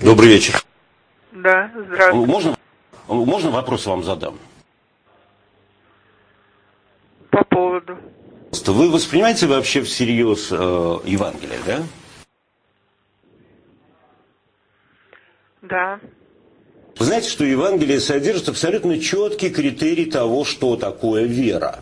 Добрый вечер. Да, здравствуйте. Можно вопрос вам задам? По поводу. Вы воспринимаете вообще всерьез Евангелие, да? Да. Вы знаете, что Евангелие содержит абсолютно четкий критерий того, что такое вера.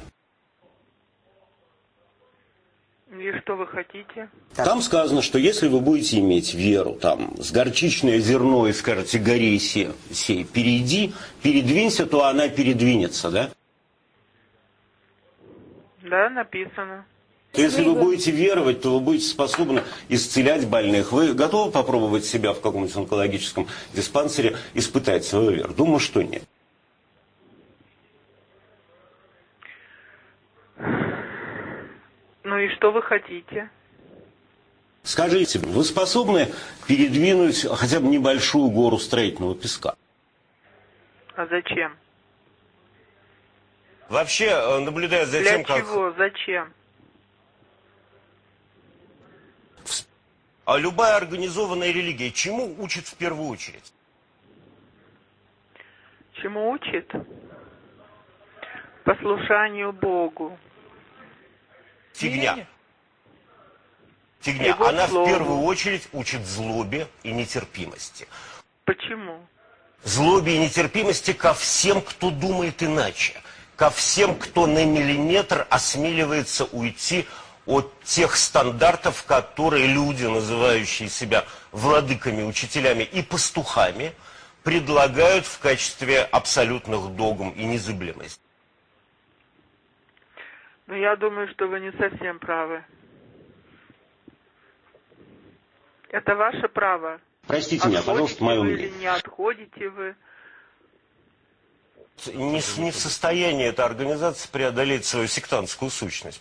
И что вы хотите? Там сказано, что если вы будете иметь веру, там, с горчичное зерно и скажете горе сей, передвинься, то она передвинется, да? Да, написано. Если вы будете веровать, то вы будете способны исцелять больных. Вы готовы попробовать себя в каком-нибудь онкологическом диспансере, испытать свою веру? Думаю, что нет. Ну и что вы хотите? Скажите, вы способны передвинуть хотя бы небольшую гору строительного песка? А зачем? Вообще, наблюдая за Для тем, как... чего? Зачем? А любая организованная религия чему учит в первую очередь? Чему учит? Послушанию Богу. Фигня. Его Она слову. в первую очередь учит злобе и нетерпимости. Почему? Злобе и нетерпимости ко всем, кто думает иначе. Ко всем, кто на миллиметр осмеливается уйти от тех стандартов, которые люди, называющие себя владыками, учителями и пастухами, предлагают в качестве абсолютных догм и незыблемости. Ну, я думаю, что вы не совсем правы. Это ваше право. Простите меня, пожалуйста, мое Отходите вы мнение. или не отходите вы? Не в состоянии эта организация преодолеть свою сектантскую сущность.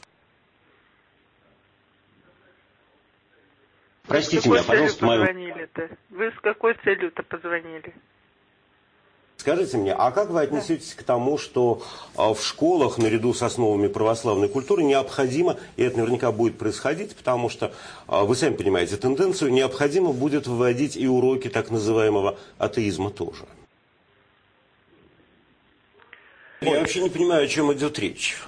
Простите меня, пожалуйста, мое... позвонили-то? Вы с какой целью-то позвонили? Скажите мне, а как вы отнесетесь к тому, что в школах наряду с основами православной культуры необходимо, и это наверняка будет происходить, потому что, вы сами понимаете тенденцию, необходимо будет вводить и уроки так называемого атеизма тоже? Я вообще не понимаю, о чем идет речь.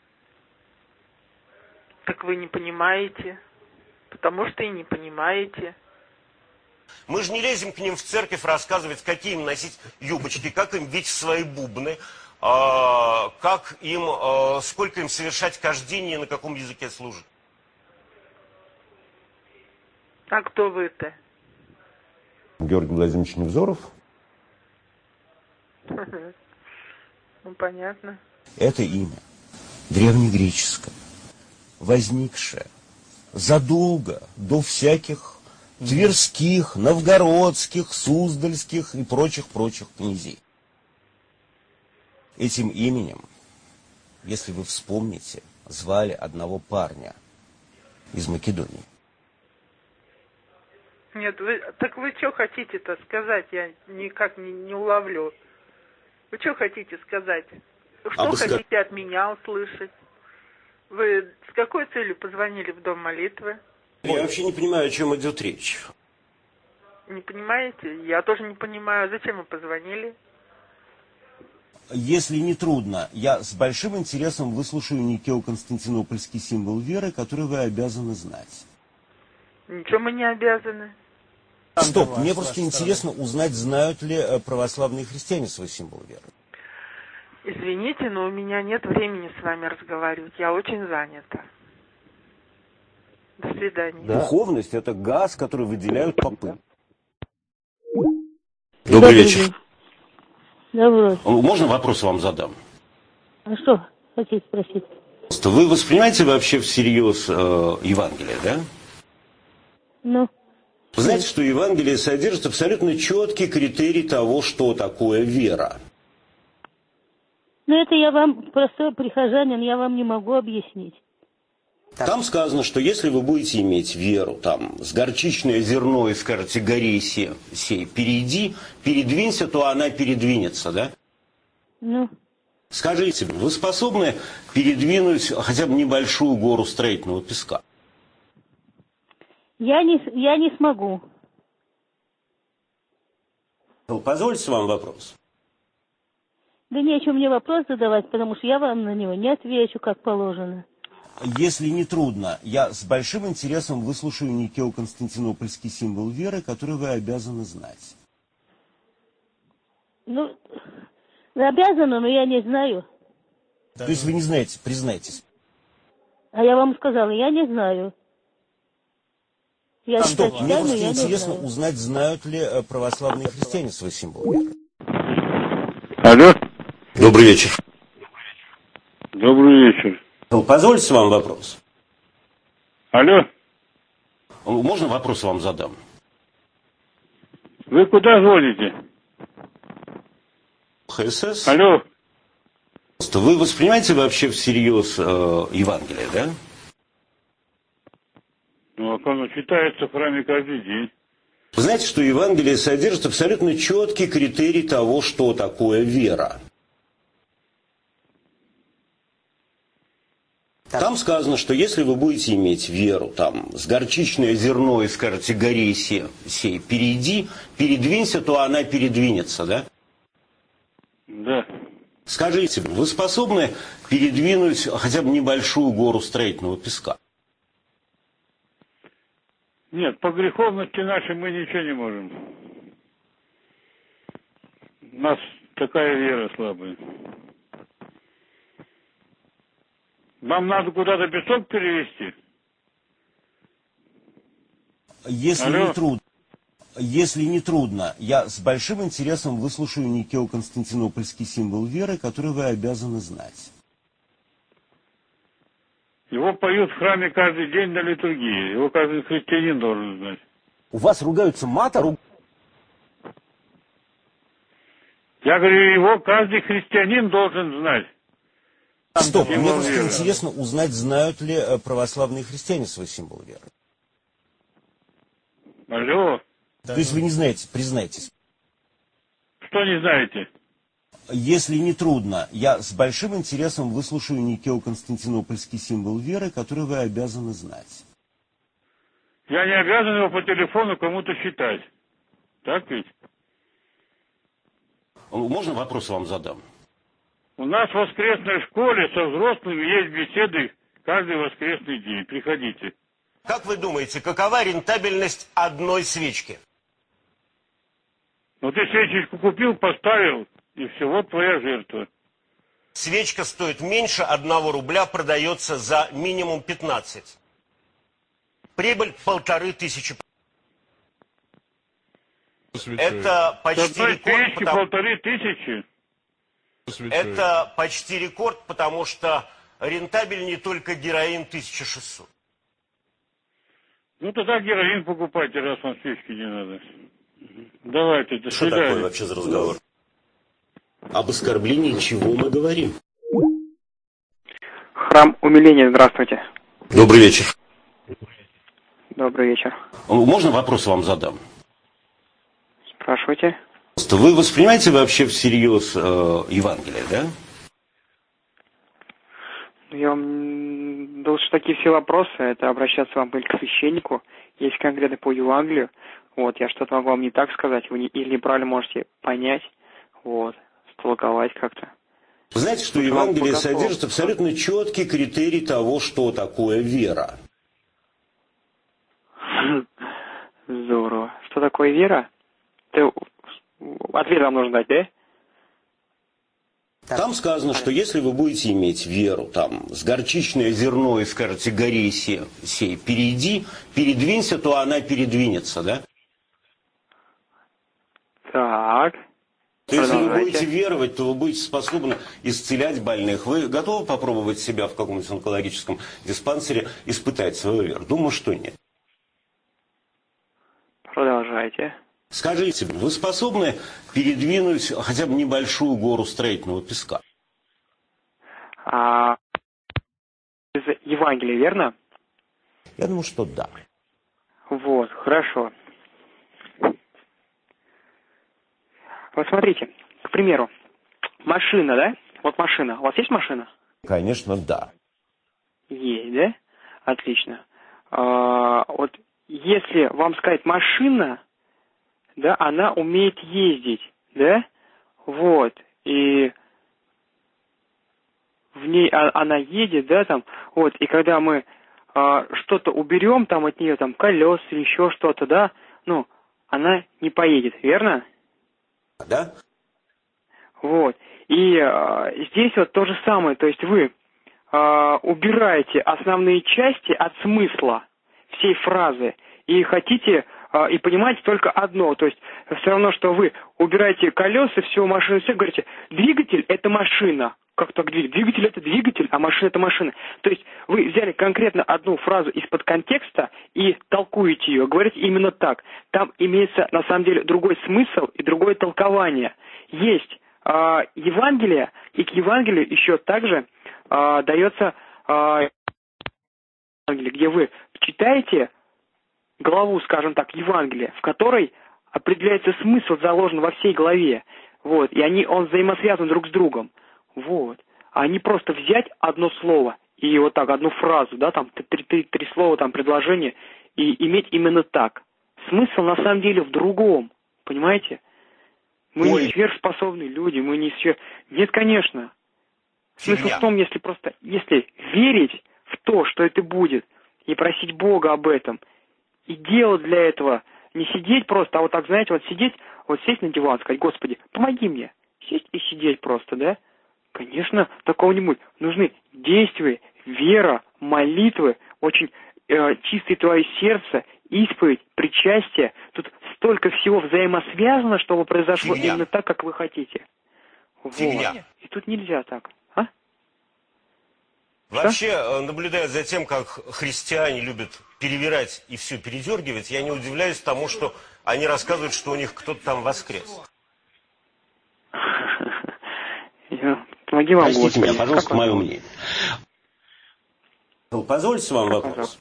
Так вы не понимаете. Потому что и не понимаете. Мы же не лезем к ним в церковь рассказывать, какие им носить юбочки, как им бить в свои бубны, как им, сколько им совершать кождение и на каком языке служить. А кто вы-то? Георгий Владимирович Невзоров. Ну, понятно. Это имя древнегреческое, возникшее задолго до всяких тверских, новгородских, суздальских и прочих князей. Этим именем, если вы вспомните, звали одного парня из Македонии. Нет, так вы что хотите-то сказать? Я никак не уловлю. Вы что хотите сказать? Что хотите от меня услышать? Вы с какой целью позвонили в Дом молитвы? Я вообще не понимаю, о чем идет речь. Не понимаете? Я тоже не понимаю. Зачем вы позвонили? Если не трудно, я с большим интересом выслушаю Никео-Константинопольский символ веры, который вы обязаны знать. Ничего мы не обязаны. Стоп, мне просто интересно узнать, знают ли православные христиане свой символ веры. Извините, но у меня нет времени с вами разговаривать. Я очень занята. До свидания. Да. Духовность – это газ, который выделяют попы. Добрый вечер. Добрый. Можно вопрос вам задам? А что хотите спросить? Вы воспринимаете вообще всерьез Евангелие, да? Ну. Вы знаете, что Евангелие содержит абсолютно четкий критерий того, что такое вера. Ну, это я вам, простой прихожанин, я вам не могу объяснить. Там сказано, что если вы будете иметь веру, там, с горчичное зерно и скажете горе сей, передвинься, то она передвинется, да? Ну. Скажите, вы способны передвинуть хотя бы небольшую гору строительного песка? Я не смогу. Позвольте вам вопрос. Да не о чем мне вопрос задавать, потому что я вам на него не отвечу, как положено. Если не трудно, я с большим интересом выслушаю Никео-Константинопольский символ веры, который вы обязаны знать. Ну, обязана, но я не знаю. То есть вы не знаете, признайтесь. А я вам сказала, я не знаю. Я Стоп, читаю, мне но просто я не интересно знаю. узнать, знают ли православные христиане свой символ веры. Алло. Добрый вечер. Добрый вечер. Позвольте вам вопрос. Алло. Можно вопрос вам задам? Вы куда звоните? ХСС? Алло. Вы воспринимаете вообще всерьез Евангелие, да? Ну, а оно читается в храме каждый день. Вы знаете, что Евангелие содержит абсолютно четкий критерий того, что такое вера. Там сказано, что если вы будете иметь веру, там, с горчичное зерно и скажете горе сей, передвинься, то она передвинется, да? Да. Скажите, вы способны передвинуть хотя бы небольшую гору строительного песка? Нет, по греховности нашей мы ничего не можем. У нас такая вера слабая. Вам надо куда-то песок перевезти? Если не трудно, я с большим интересом выслушаю Никео-Константинопольский символ веры, который вы обязаны знать. Его поют в храме каждый день на литургии. Его каждый христианин должен знать. У вас ругаются матом? Я говорю, его каждый христианин должен знать. Стоп, мне просто интересно узнать, знают ли православные христиане свой символ веры. Алло. То есть вы не знаете, признайтесь. Что не знаете? Если не трудно, я с большим интересом выслушаю Никео-Константинопольский символ веры, который вы обязаны знать. Я не обязан его по телефону кому-то считать. Так ведь? Можно вопрос вам задам? У нас в воскресной школе со взрослыми есть беседы каждый воскресный день. Приходите. Как вы думаете, какова рентабельность одной свечки? Ну ты свечечку купил, поставил, и все, вот твоя жертва. Свечка стоит меньше 1 рубля, продается за минимум 15. Прибыль 1500. Это почти рекорд. 1500. Это почти рекорд, потому что рентабельнее только героин 1600. Ну тогда героин покупайте, раз вам свечки не надо. Давайте, до Что свидания. такое вообще за разговор? Об оскорблении чего мы говорим? Храм умиления, здравствуйте. Добрый вечер. Добрый вечер. Можно вопрос вам задам? Спрашивайте. Вы воспринимаете вообще всерьез Евангелие, да? Я вам должен такие все вопросы, это обращаться вам были к священнику, есть конкретно по Евангелию. Вот, я что-то могу вам не так сказать, вы или неправильно можете понять, вот, столковать как-то. Вы знаете, что Евангелие содержит абсолютно четкий критерий того, что такое вера. Здорово. Что такое вера? Ответ вам нужно дать, да? Там сказано, что если вы будете иметь веру, там, с горчичное зерно и скажете горе сей, передвинься, то она передвинется, да? Так. То есть, если вы будете веровать, то вы будете способны исцелять больных. Вы готовы попробовать себя в каком-нибудь онкологическом диспансере, испытать свою веру? Думаю, что нет. Продолжайте. Скажите, вы способны передвинуть хотя бы небольшую гору строительного песка? Из Евангелия, верно? Я думаю, что да. Вот, хорошо. Вот смотрите, к примеру, машина, да? Вот машина. У вас есть машина? Конечно, да. Есть, да? Отлично. Вот если вам сказать машина, да, она умеет ездить, да, вот, и в ней она едет, да, там, вот, и когда мы что-то уберем там от нее, там, колеса, еще что-то, да, ну, она не поедет, верно? Да. Вот, и здесь вот то же самое, то есть вы убираете основные части от смысла всей фразы и хотите и понимаете только одно, то есть все равно, что вы убираете колеса, всю машину, все говорите, двигатель – это машина. Как так двигатель? Двигатель – это двигатель, а машина – это машина. То есть вы взяли конкретно одну фразу из-под контекста и толкуете ее, говорите именно так. Там имеется на самом деле другой смысл и другое толкование. Есть Евангелие, и к Евангелию еще также дается Евангелие, где вы читаете главу, скажем так, Евангелия, в которой определяется смысл, заложен во всей главе. Вот, и он взаимосвязан друг с другом. Вот. А не просто взять одно слово и вот так, одну фразу, да, там, три слова, там, предложение, и иметь именно так. Смысл на самом деле в другом. Понимаете? Мы не сверхспособные люди, мы не сверх... Нет, конечно. Смысл в том, если верить в то, что это будет, и просить Бога об этом, и делать для этого, не сидеть просто, а вот так, знаете, вот сидеть, вот сесть на диван, сказать, Господи, помоги мне. Сесть и сидеть просто, да? Конечно, такого не будет. Нужны действия, вера, молитвы, очень чистое твое сердце, исповедь, причастие. Тут столько всего взаимосвязано, чтобы произошло именно так, как вы хотите. Вот. И тут нельзя так. Вообще, наблюдая за тем, как христиане любят перевирать и все передергивать, я не удивляюсь тому, что они рассказывают, что у них кто-то там воскрес. Помоги вам, простите Господи. меня, пожалуйста, мое мнение. Позвольте вам вопрос.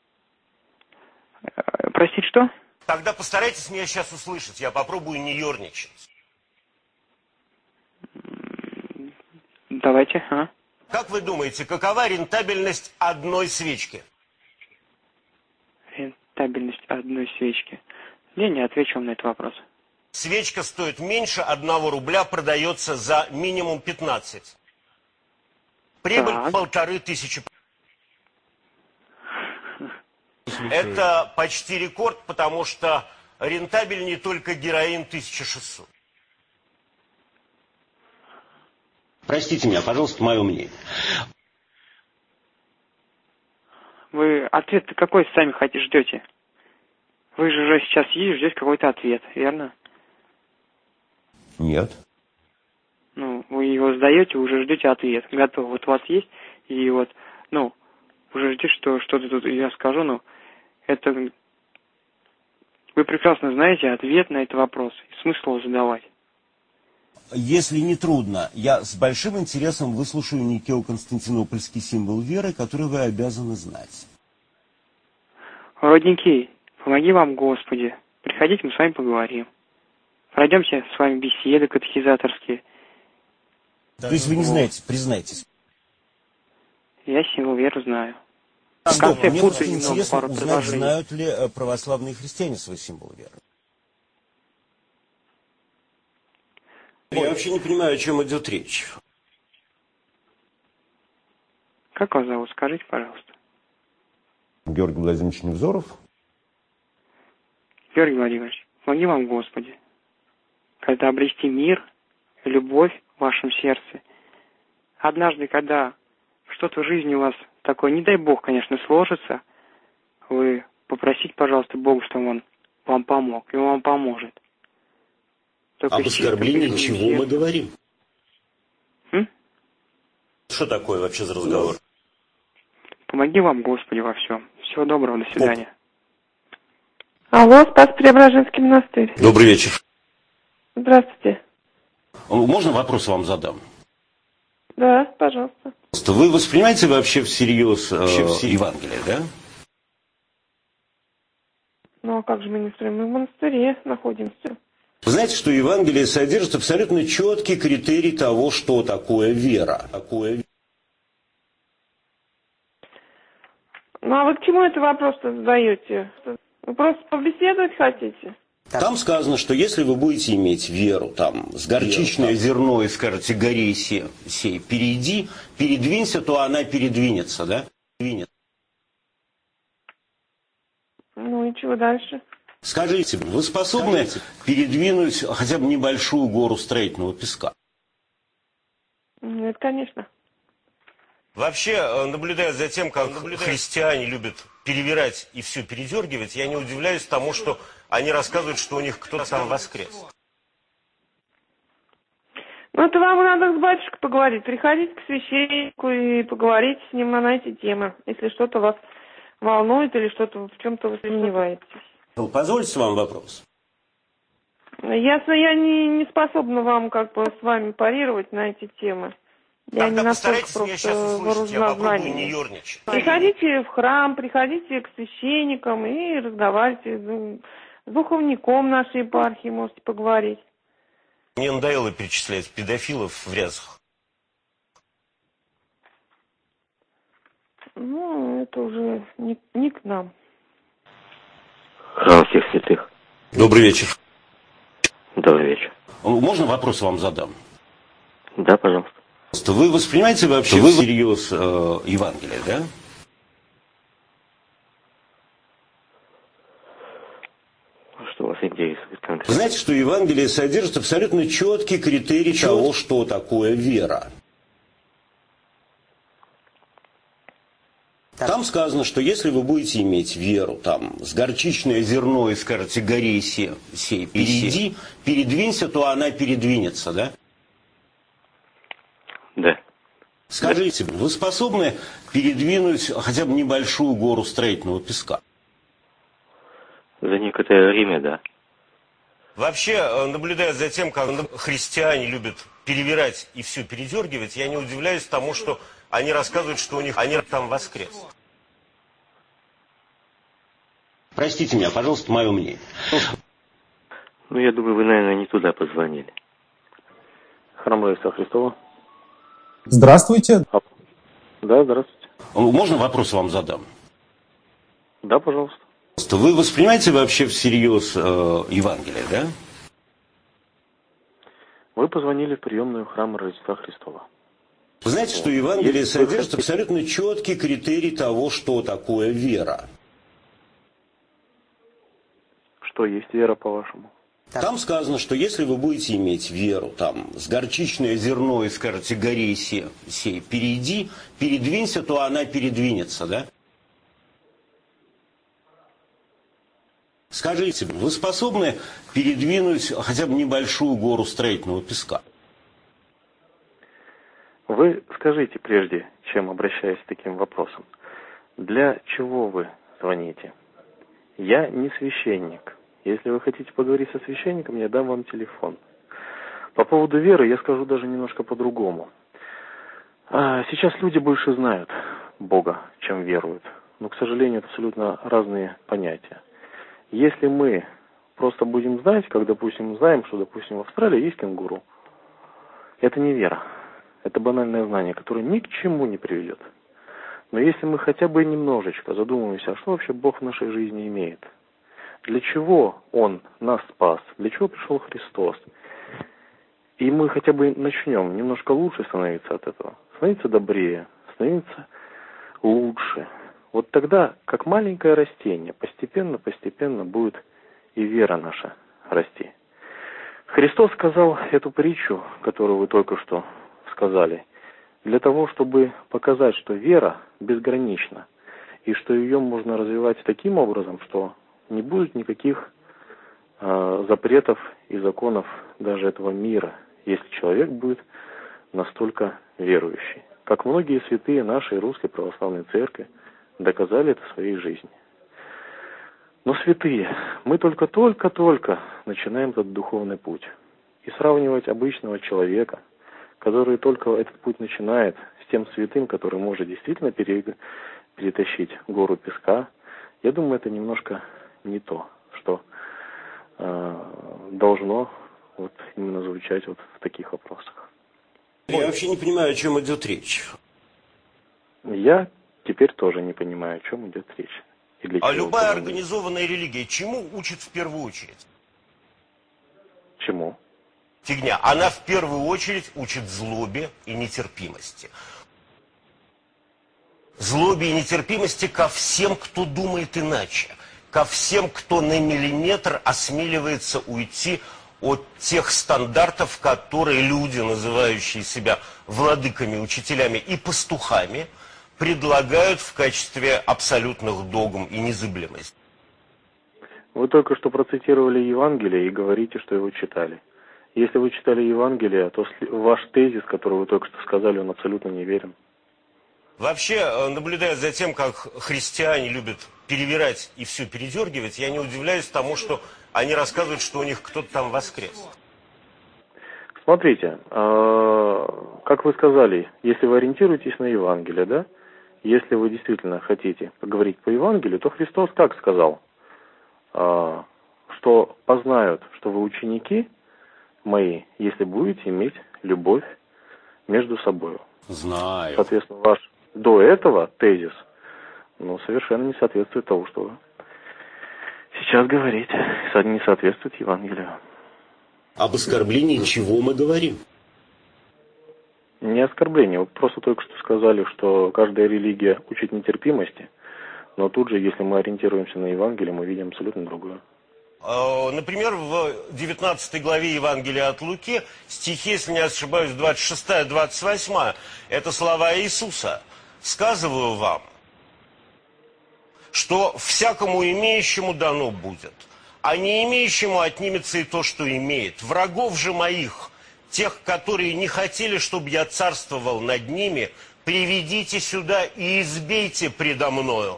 Простите, что? Тогда постарайтесь меня сейчас услышать, я попробую не ерничать. Давайте, Как вы думаете, какова рентабельность одной свечки? Рентабельность одной свечки? Я не отвечу вам на этот вопрос. Свечка стоит меньше 1 рубля, продается за минимум 15. Прибыль 1500. Это почти рекорд, потому что рентабельнее только героин 1600. Простите меня, пожалуйста, мое мнение. Вы ответ-то какой сами ждете? Вы же уже сейчас ждете какой-то ответ, верно? Нет. Ну, вы его сдаете, уже ждете ответ. Готов. Вот у вас есть, и вот, уже ждете, что что-то тут я скажу, это... Вы прекрасно знаете ответ на этот вопрос, и смысл его задавать. Если не трудно, я с большим интересом выслушаю Никео-Константинопольский символ веры, который вы обязаны знать. Родники, помоги вам, Господи. Приходите, мы с вами поговорим. Пройдемте с вами беседы катехизаторские. То есть вы не знаете, признайтесь. Я символ веры знаю. В конце мне просто интересно узнать, знают ли православные христиане свой символ веры. Я вообще не понимаю, о чем идет речь. Как вас зовут? Скажите, пожалуйста. Георгий Владимирович Невзоров. Георгий Владимирович, помоги вам, Господи. Когда обрести мир, любовь в вашем сердце. Однажды, когда что-то в жизни у вас такое, не дай Бог, конечно, сложится, вы попросите, пожалуйста, Бога, чтобы Он вам помог, и Он вам поможет. Только об оскорблении чего мы говорим? Что такое вообще за разговор? Помоги вам, Господи, во всем. Всего доброго, до свидания. Алло, Спас-Преображенский монастырь. Добрый вечер. Здравствуйте. Можно вопрос вам задам? Да, пожалуйста. Вы воспринимаете вообще всерьез Евангелие, да? Ну, а как же мы не строим? Мы в монастыре находимся. Вы знаете, что Евангелие содержит абсолютно четкий критерий того, что такое вера. Ну, а вы к чему этот вопрос-то задаете? Вы просто побеседовать хотите? Там сказано, что если вы будете иметь веру, там, с горчичное зерно и скажете, гори сей, передвинься, то она передвинется, да? Ну и чего дальше? Скажите, вы способны передвинуть хотя бы небольшую гору строительного песка? Нет, конечно. Вообще, наблюдая за тем, как христиане любят перевирать и все передергивать, я не удивляюсь тому, что они рассказывают, что у них кто-то там воскрес. Ну, это вам надо с батюшкой поговорить. Приходите к священнику и поговорите с ним на эти темы, если что-то вас волнует или что-то в чем-то вы сомневаетесь. Позвольте вам вопрос. Ясно, я не способна вам как бы с вами парировать на эти темы. Я Тогда не настолько постарайтесь меня сейчас просто услышать, я попробую не вооружена. ерничать. Приходите в храм, приходите к священникам и разговаривайте с духовником нашей епархии, можете поговорить. Мне надоело перечислять педофилов в рясах. Ну, это уже не к нам. Храм всех святых. Добрый вечер. Добрый вечер. Можно вопрос вам задам? Да, пожалуйста. Вы воспринимаете вообще всерьез Евангелие, да? Что вас интересует конкретно? Вы знаете, что Евангелие содержит абсолютно четкий критерий того, что такое вера. Там сказано, что если вы будете иметь веру, там, с горчичное зерно и скажете, гори сей, передвинься, то она передвинется, да? Да. Скажите, вы способны передвинуть хотя бы небольшую гору строительного песка? За некоторое время, да. Вообще, наблюдая за тем, как христиане любят перевирать и все передергивать, я не удивляюсь тому, что они рассказывают, что у них они там воскрес. Простите меня, пожалуйста, мое мнение. Ну, я думаю, вы, наверное, не туда позвонили. Храм Рождества Христова. Здравствуйте. Да, здравствуйте. Можно вопрос вам задам? Да, пожалуйста. Вы воспринимаете вообще всерьез Евангелие, да? Вы позвонили в приемную храма Рождества Христова. Вы знаете, что Евангелие содержит абсолютно четкий критерий того, что такое вера. Что есть вера, по-вашему? Там сказано, что если вы будете иметь веру, там, с горчичное зерно и скажете, гори сей, передвинься, то она передвинется, да? Скажите, вы способны передвинуть хотя бы небольшую гору строительного песка? Вы скажите, прежде чем обращаясь с таким вопросом, для чего вы звоните? Я не священник. Если вы хотите поговорить со священником, я дам вам телефон. По поводу веры я скажу даже немножко по-другому. Сейчас люди больше знают Бога, чем веруют. Но, к сожалению, это абсолютно разные понятия. Если мы просто будем знать, как, допустим, знаем, что, допустим, в Австралии есть кенгуру, это не вера. Это банальное знание, которое ни к чему не приведет. Но если мы хотя бы немножечко задумаемся, а что вообще Бог в нашей жизни имеет? Для чего Он нас спас? Для чего пришел Христос? И мы хотя бы начнем немножко лучше становиться от этого. Становиться добрее, становиться лучше. Вот тогда, как маленькое растение, постепенно будет и вера наша расти. Христос сказал эту притчу, которую вы только что сказали, для того, чтобы показать, что вера безгранична, и что ее можно развивать таким образом, что не будет никаких запретов и законов даже этого мира, если человек будет настолько верующий. Как многие святые нашей Русской Православной Церкви доказали это в своей жизни. Но святые, мы только-только начинаем этот духовный путь. И сравнивать обычного человека, который только этот путь начинает, с тем святым, который может действительно перетащить гору песка, я думаю, это немножко не то, что должно вот именно звучать вот в таких вопросах. Я вообще не понимаю, о чем идет речь. Я теперь тоже не понимаю, о чем идет речь. И для А чего любая это нужно. организованная религия чему учит в первую очередь? Чему? Фигня. Она в первую очередь учит злобе и нетерпимости. Злобе и нетерпимости ко всем, кто думает иначе. Ко всем, кто на миллиметр осмеливается уйти от тех стандартов, которые люди, называющие себя владыками, учителями и пастухами, предлагают в качестве абсолютных догм и незыблемости. Вы только что процитировали Евангелие и говорите, что его читали. Если вы читали Евангелие, то ваш тезис, который вы только что сказали, он абсолютно неверен. Вообще, наблюдая за тем, как христиане любят перевирать и все передергивать, я не удивляюсь тому, что они рассказывают, что у них кто-то там воскрес. Смотрите, как вы сказали, если вы ориентируетесь на Евангелие, да? Если вы действительно хотите поговорить по Евангелию, то Христос как сказал? Что познают, что вы ученики мои, если будете иметь любовь между собой. Знаю. Соответственно, ваш до этого тезис, совершенно не соответствует тому, что вы сейчас говорите. Не соответствует Евангелию. Об оскорблении чего мы говорим? Не оскорбление. Вы просто только что сказали, что каждая религия учит нетерпимости, но тут же, если мы ориентируемся на Евангелие, мы видим абсолютно другое. Например, в 19 главе Евангелия от Луки, стихи, если не ошибаюсь, 26-28, это слова Иисуса. «Сказываю вам, что всякому имеющему дано будет, а не имеющему отнимется и то, что имеет. Врагов же моих, тех, которые не хотели, чтобы я царствовал над ними, приведите сюда и избейте предо мною».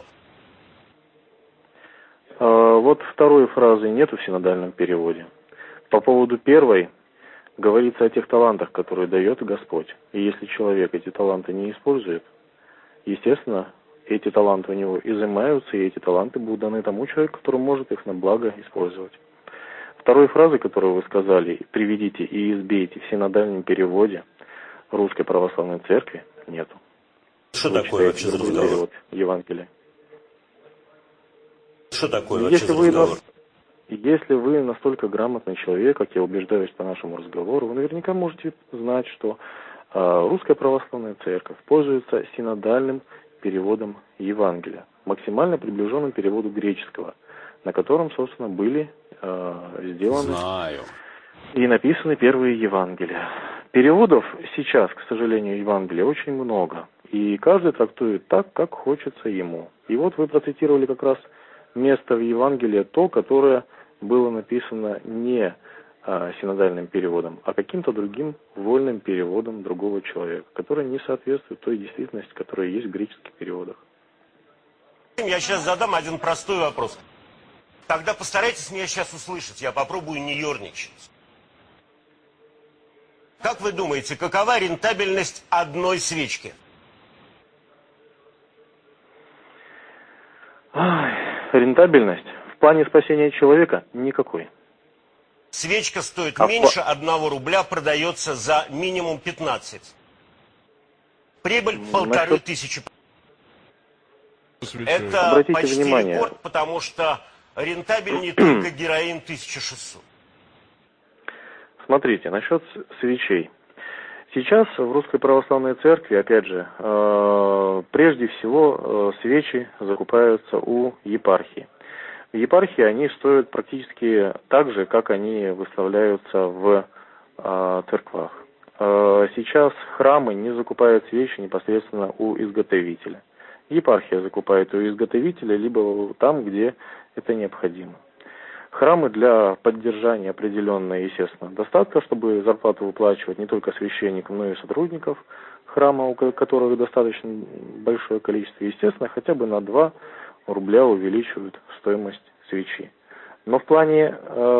Вот второй фразы нету в синодальном переводе. По поводу первой говорится о тех талантах, которые дает Господь. И если человек эти таланты не использует, естественно, эти таланты у него изымаются, и эти таланты будут даны тому человеку, который может их на благо использовать. Второй фразы, которую вы сказали, «приведите и избейте» в синодальном переводе Русской Православной Церкви нету. Что такое вообще за разговор? Евангелия. Что такое вообще за разговор? Если вы настолько грамотный человек, как я убеждаюсь по нашему разговору, вы наверняка можете знать, что Русская Православная Церковь пользуется синодальным переводом Евангелия, максимально приближенным переводу греческого, на котором, собственно, были сделаны и написаны первые Евангелия. Переводов сейчас, к сожалению, Евангелия очень много, и каждый трактует так, как хочется ему. И вот вы процитировали как раз место в Евангелии, то, которое было написано не синодальным переводом, а каким-то другим вольным переводом другого человека, который не соответствует той действительности, которая есть в греческих переводах. Я сейчас задам один простой вопрос. Тогда постарайтесь меня сейчас услышать, я попробую не ерничать. Как вы думаете, какова рентабельность одной свечки? Рентабельность в плане спасения человека никакой. Свечка стоит меньше 1 рубля, продается за минимум 15. Прибыль 1500. Это обратите почти внимание. рекорд, потому что рентабельнее только героин 1600. Смотрите, насчет свечей. Сейчас в Русской Православной Церкви, опять же, прежде всего свечи закупаются у епархии. В епархии они стоят практически так же, как они выставляются в церквах. Сейчас храмы не закупают свечи непосредственно у изготовителя. Епархия закупает у изготовителя, либо там, где это необходимо. Храмы для поддержания определенной, естественно, достатка, чтобы зарплату выплачивать не только священникам, но и сотрудников храма, у которых достаточно большое количество, естественно, хотя бы на 2 рубля увеличивают стоимость свечи. Но в плане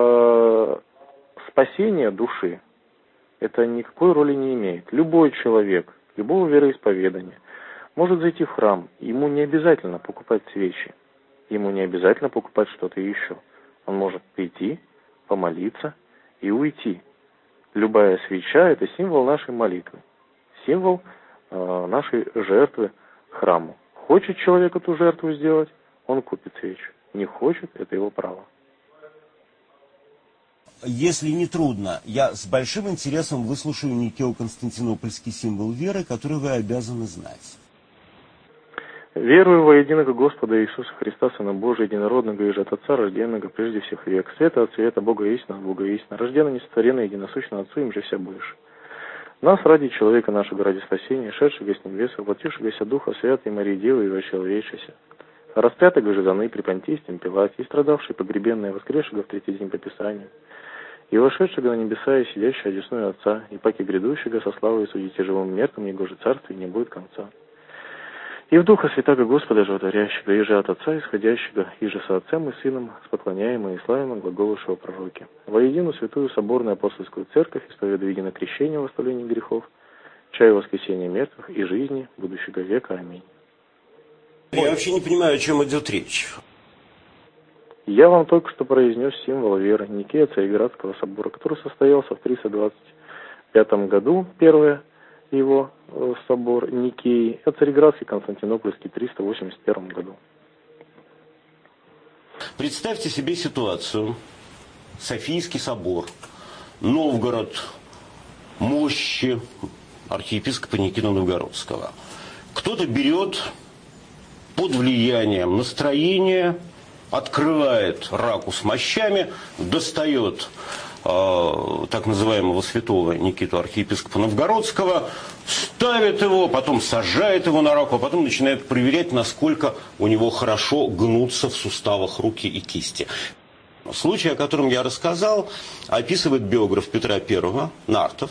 спасения души это никакой роли не имеет. Любой человек, любого вероисповедания может зайти в храм, ему не обязательно покупать свечи, ему не обязательно покупать что-то еще. Он может прийти, помолиться и уйти. Любая свеча – это символ нашей молитвы, символ нашей жертвы храму. Хочет человек эту жертву сделать, он купит свечу. Не хочет – это его право. Если не трудно, я с большим интересом выслушаю Никео-Константинопольский символ веры, который вы обязаны знать. Верую во единого Господа Иисуса Христа, Сына Божия, единородного и же от Отца, рожденного прежде всех век, света от света, Бога истина от Бога истина, рожденного несотворенного, единосущного Отцу, им же вся больше. Нас ради человека нашего, ради спасения, шедшего с небеса, воплотившегося Духа Святой Марии Девы и вочеловечися, распятого же за ны при Понтии Пилате, и страдавший, погребенный, воскресшего в третий день по Писанию, и вошедшего на небеса, и сидящего одесную Отца, и паки грядущего со славой судите живым мертвым, Его же царстве не будет конца. И в Духа Святаго Господа Животворящего, и же от Отца исходящего, и же со Отцем и Сыном, споклоняемого и славимого глаголущего пророки. Во единую святую соборную апостольскую церковь, исповедую едино крещение в оставлении грехов, чаю воскресения мертвых и жизни будущего века. Аминь. Я вообще не понимаю, о чем идет речь. Я вам только что произнес символ веры Никея Царьградского собора, который состоялся в 325 году, первое его собор Никеи, а Царьградский Константинопольский в 381 году. Представьте себе ситуацию. Софийский собор, Новгород, мощи архиепископа Никиты Новгородского. Кто-то берет под влиянием настроения, открывает раку с мощами, достает так называемого святого Никиту архиепископа Новгородского, ставит его, потом сажает его на раку, а потом начинает проверять, насколько у него хорошо гнутся в суставах руки и кисти. Случай, о котором я рассказал, описывает биограф Петра I Нартов.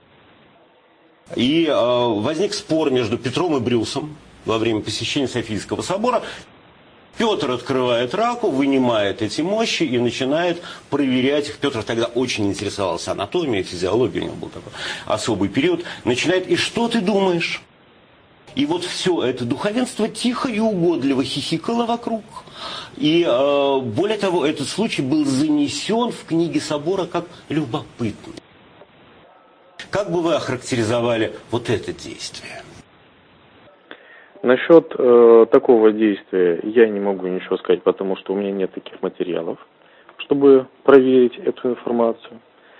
И возник спор между Петром и Брюсом во время посещения Софийского собора. Петр открывает раку, вынимает эти мощи и начинает проверять их. Петр тогда очень интересовался анатомией, физиологией, у него был такой особый период. Начинает, и что ты думаешь? И вот все это духовенство тихо и угодливо хихикало вокруг. И более того, этот случай был занесен в книги собора как любопытный. Как бы вы охарактеризовали вот это действие? Насчет такого действия я не могу ничего сказать, потому что у меня нет таких материалов, чтобы проверить эту информацию.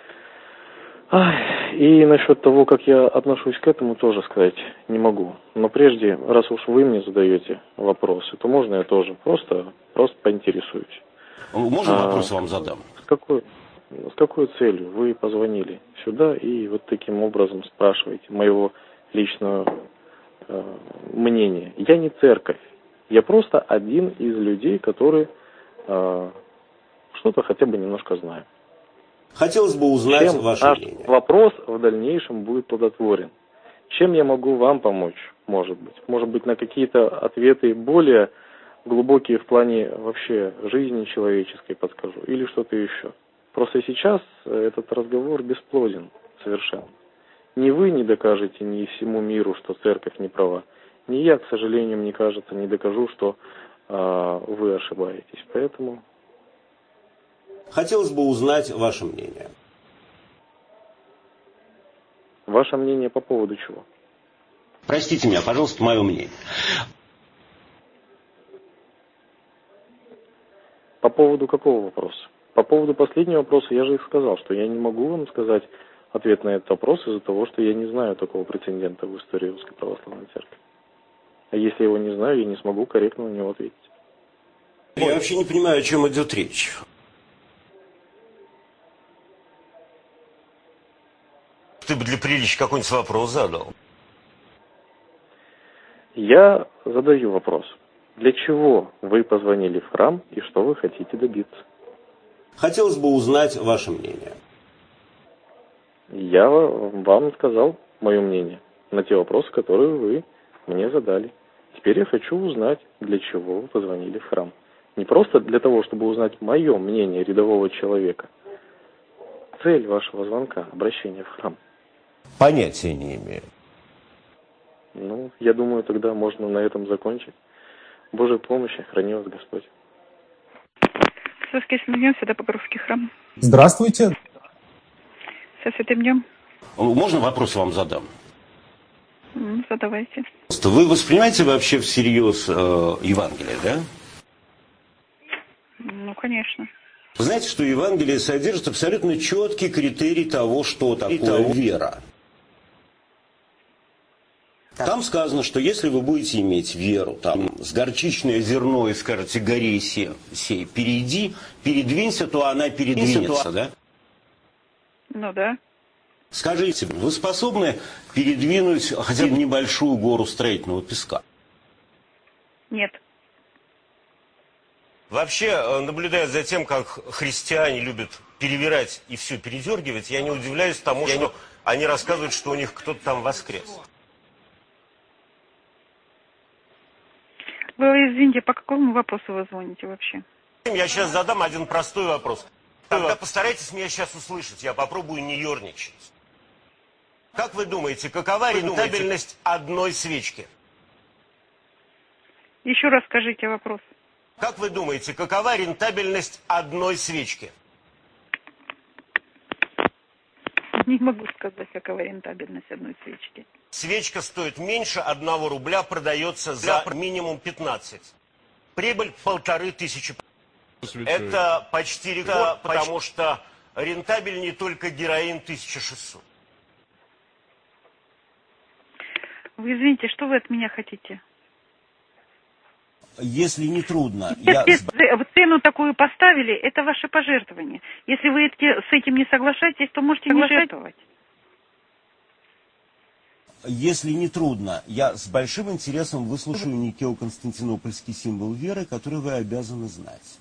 И насчет того, как я отношусь к этому, тоже сказать не могу. Но прежде, раз уж вы мне задаете вопросы, то можно я тоже просто поинтересуюсь. Можно вопрос вам задам? С какой целью вы позвонили сюда и вот таким образом спрашиваете моего личного мнения? Я не церковь. Я просто один из людей, которые что-то хотя бы немножко знаю. Хотелось бы узнать ваше мнение. Вопрос в дальнейшем будет плодотворен. Чем я могу вам помочь, может быть? Может быть, на какие-то ответы более глубокие в плане вообще жизни человеческой подскажу. Или что-то еще. Просто сейчас этот разговор бесплоден совершенно. Ни вы не докажете ни всему миру, что церковь не права. Ни я, к сожалению, мне кажется, не докажу, что вы ошибаетесь. Поэтому... Хотелось бы узнать ваше мнение. Ваше мнение по поводу чего? Простите меня, пожалуйста, мое мнение. По поводу какого вопроса? По поводу последнего вопроса я же и сказал, что я не могу вам сказать ответ на этот вопрос из-за того, что я не знаю такого прецедента в истории Русской Православной Церкви. А если я его не знаю, я не смогу корректно на него ответить. Я вообще не понимаю, о чем идет речь. Ты бы для приличия какой-нибудь вопрос задал. Я задаю вопрос. Для чего вы позвонили в храм и что вы хотите добиться? Хотелось бы узнать ваше мнение. Я вам сказал мое мнение на те вопросы, которые вы мне задали. Теперь я хочу узнать, для чего вы позвонили в храм. Не просто для того, чтобы узнать мое мнение рядового человека. Цель вашего звонка, обращения в храм. Понятия не имею. Ну, я думаю, тогда можно на этом закончить. Божьей помощи, храни вас Господь. С воскресным днем, Свято-Покровский храм. Здравствуйте. Со святым днем. Можно вопрос вам задам? Задавайте. Вы воспринимаете вообще всерьез Евангелие, да? Ну, конечно. Вы знаете, что Евангелие содержит абсолютно четкий критерий того, что такое вера. Там сказано, что если вы будете иметь веру, там, с горчичное зерно и скажете горе сей, передвинься, то она передвинется, да? Ну да. Скажите, вы способны передвинуть хотя бы небольшую гору строительного песка? Нет. Вообще, наблюдая за тем, как христиане любят перевирать и все передергивать, я не удивляюсь тому, что они рассказывают, что у них кто-то там воскрес. Вы, извините, по какому вопросу вы звоните вообще? Я сейчас задам один простой вопрос. Тогда постарайтесь меня сейчас услышать, я попробую не ерничать. Как вы думаете, какова рентабельность одной свечки? Еще раз скажите вопрос. Как вы думаете, какова рентабельность одной свечки? Не могу сказать, какова рентабельность одной свечки. Свечка стоит меньше 1 рубля, продается за минимум 15. Прибыль 1500. Это почти рекорд, потому что рентабельнее только героин 1600. Вы извините, что вы от меня хотите? Если не трудно, в цену такую поставили, это ваше пожертвование. Если вы с этим не соглашаетесь, то можете не жертвовать. Если не трудно, я с большим интересом выслушаю Никео-Константинопольский символ веры, который вы обязаны знать.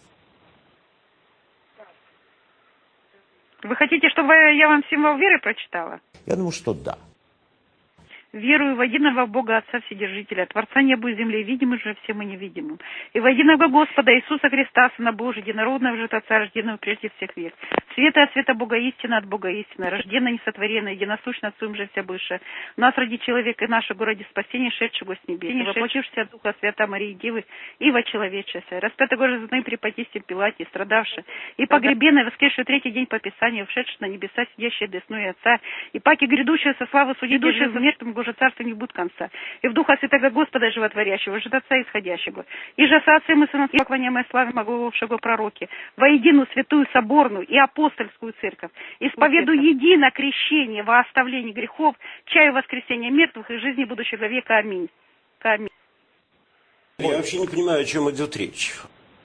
Вы хотите, чтобы я вам символ веры прочитала? Я думаю, что да. Верую в единого Бога Отца Вседержителя, Творца неба и земли, видимым же всем и невидимым. И во единого Господа Иисуса Христа, Сына Божия, единородного же Отца, рожденного прежде всех век. Света от света Бога истина, от Бога истина, рожденная, несотворенная, единосущно Отцом же вся бывшая. Нас ради человека и нашего ради спасения, шедшего с небес, воплотившегося от Духа Свята Марии Девы, и вочеловечася. Распятого же за при Понтии Пилате, страдавшая, и погребенная, воскресшая третий день по Писанию, вшедшая на небеса, сидящая десную Отца, и паки грядущая со славы судьи, за мертвым Божьим царство не будет конца. И в Духа Святого Господа Животворящего, же Отца Исходящего. И же со Отцем и Сыном поклоняем и славим оглавившего пророки, во единую святую соборную и апостольскую церковь, исповедую едино крещение во оставлении грехов, чаю воскресения мертвых и жизни будущего века. Аминь. Аминь. Я вообще не понимаю, о чем идет речь.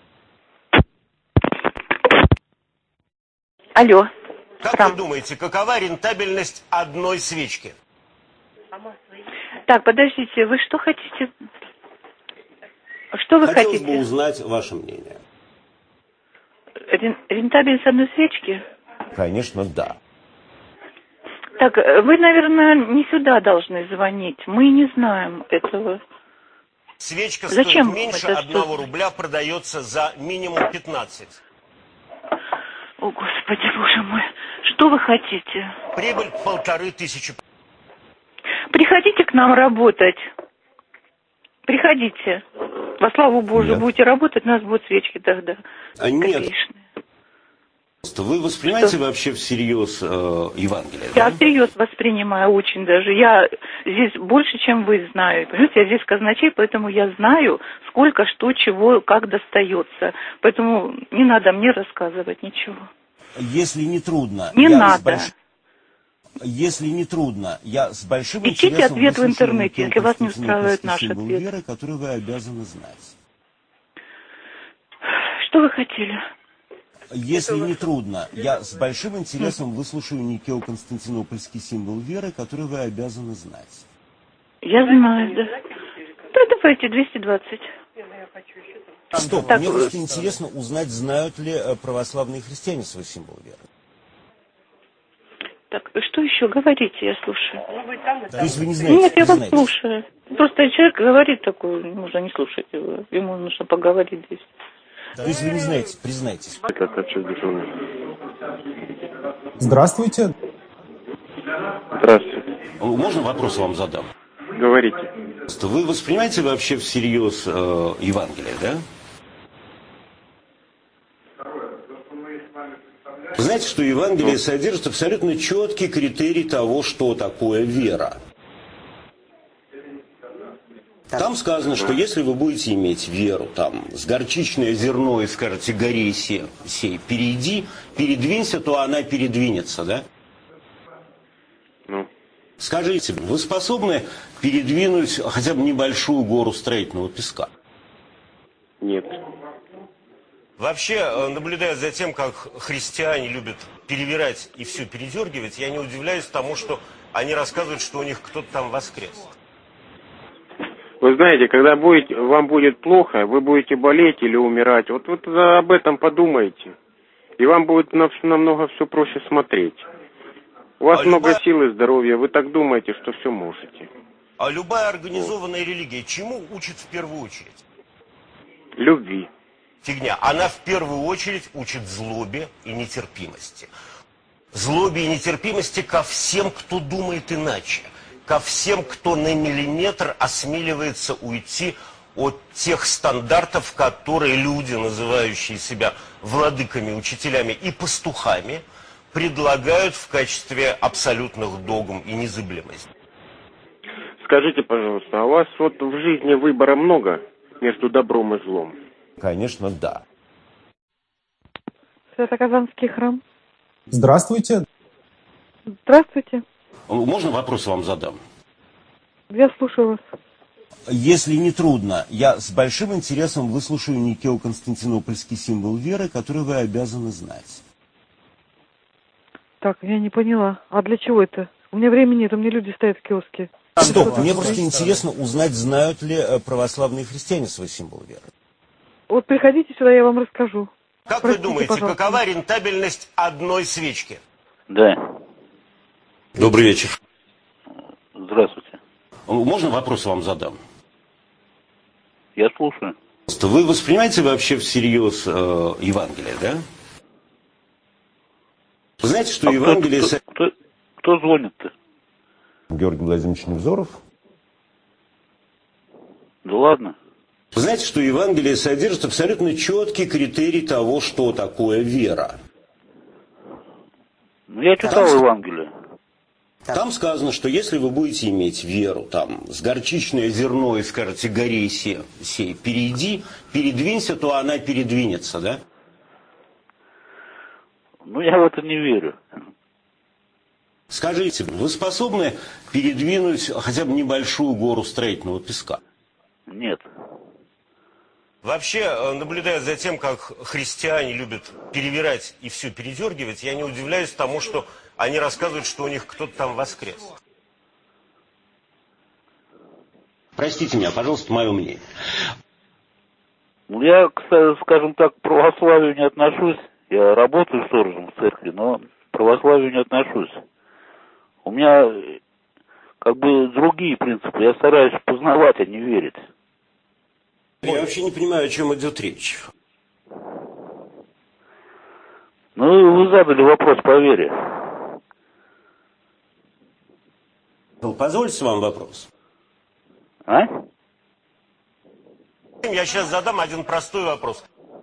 Алло. Как вы думаете, какова рентабельность одной свечки? Так, подождите, вы что хотите? Что вы хотите? Хотелось бы узнать ваше мнение. Рентабельность одной свечки? Конечно, да. Так, вы, наверное, не сюда должны звонить. Мы не знаем этого. Свечка Зачем стоит меньше 1 рубля, продается за минимум 15. О, Господи, Боже мой. Что вы хотите? Прибыль 1500. Приходите к нам работать. Приходите. Во славу Божию, Нет. будете работать, у нас будут свечки тогда. Нет. Вы воспринимаете вообще всерьез Евангелие? Я да? всерьез воспринимаю очень даже. Я здесь больше, чем вы знаете. Понимаете, я здесь казначей, поэтому я знаю, сколько, что, чего, как достается. Поэтому не надо мне рассказывать ничего. Если не трудно. Не надо. Если не трудно, я с большим Ищите интересом ответ в интернете, если вас не устраивает наш символ ответ. веры, который вы обязаны знать. Что вы хотели? Если не трудно, я с большим интересом выслушаю Никео-Константинопольский символ веры, который вы обязаны знать. Я знаю, да. Да, давайте, 220. Стоп, Так, мне просто интересно узнать, знают ли православные христиане свой символ веры. Так, что еще говорите, я слушаю. То есть вы не знаете, Нет, я вас признаетесь. слушаю. Просто человек говорит такое, можно не слушать его. Ему нужно поговорить здесь. То есть вы не знаете, признайтесь. Здравствуйте. Здравствуйте. Можно вопрос вам задам? Говорите. Вы воспринимаете вообще всерьез Евангелие, да? Вы знаете, что Евангелие содержит абсолютно четкий критерий того, что такое вера. Там сказано, что если вы будете иметь веру, там, с горчичное зерно и скажете горе сей, передвинься, то она передвинется, да? Ну. Скажите, вы способны передвинуть хотя бы небольшую гору строительного песка? Нет. Вообще, наблюдая за тем, как христиане любят перевирать и все передергивать, я не удивляюсь тому, что они рассказывают, что у них кто-то там воскрес. Вы знаете, когда вам будет плохо, вы будете болеть или умирать, вот об этом подумайте. И вам будет намного все проще смотреть. У вас много сил и здоровья, вы так думаете, что все можете. А любая организованная религия чему учит в первую очередь? Любви. Фигня. Она в первую очередь учит злобе и нетерпимости. Злобе и нетерпимости ко всем, кто думает иначе. Ко всем, кто на миллиметр осмеливается уйти от тех стандартов, которые люди, называющие себя владыками, учителями и пастухами, предлагают в качестве абсолютных догм и незыблемости. Скажите, пожалуйста, а у вас вот в жизни выбора много между добром и злом? Конечно, да. Свято-Казанский храм. Здравствуйте. Здравствуйте. Можно вопрос вам задам? Я слушаю вас. Если не трудно, я с большим интересом выслушаю Никео-Константинопольский символ веры, который вы обязаны знать. Так, я не поняла. А для чего это? У меня времени нет, у меня люди стоят в киоске. Стоп, мне просто интересно узнать, знают ли православные христиане свой символ веры. Вот приходите сюда, я вам расскажу. Как вы думаете, какова рентабельность одной свечки? Да. Добрый вечер. Здравствуйте. Можно вопрос вам задам? Я слушаю. Вы воспринимаете вообще всерьез Евангелие, да? Вы знаете, что Евангелие... Кто звонит-то? Георгий Владимирович Невзоров. Да ладно. Вы знаете, что Евангелие содержит абсолютно четкий критерий того, что такое вера. Ну, я читал Евангелие. Там сказано, что если вы будете иметь веру, там, с горчичное зерно и скажете горе сей, передвинься, то она передвинется, да? Ну, я в это не верю. Скажите, вы способны передвинуть хотя бы небольшую гору строительного песка? Нет. Вообще, наблюдая за тем, как христиане любят перевирать и все передергивать, я не удивляюсь тому, что они рассказывают, что у них кто-то там воскрес. Простите меня, пожалуйста, мое мнение. Ну, я, скажем так, к православию не отношусь. Я работаю сторожем в церкви, но к православию не отношусь. У меня как бы другие принципы. Я стараюсь познавать, а не верить. Я вообще не понимаю, о чем идет речь. Ну, вы задали вопрос по вере. Позвольте вам вопрос. А? Я сейчас задам один простой вопрос.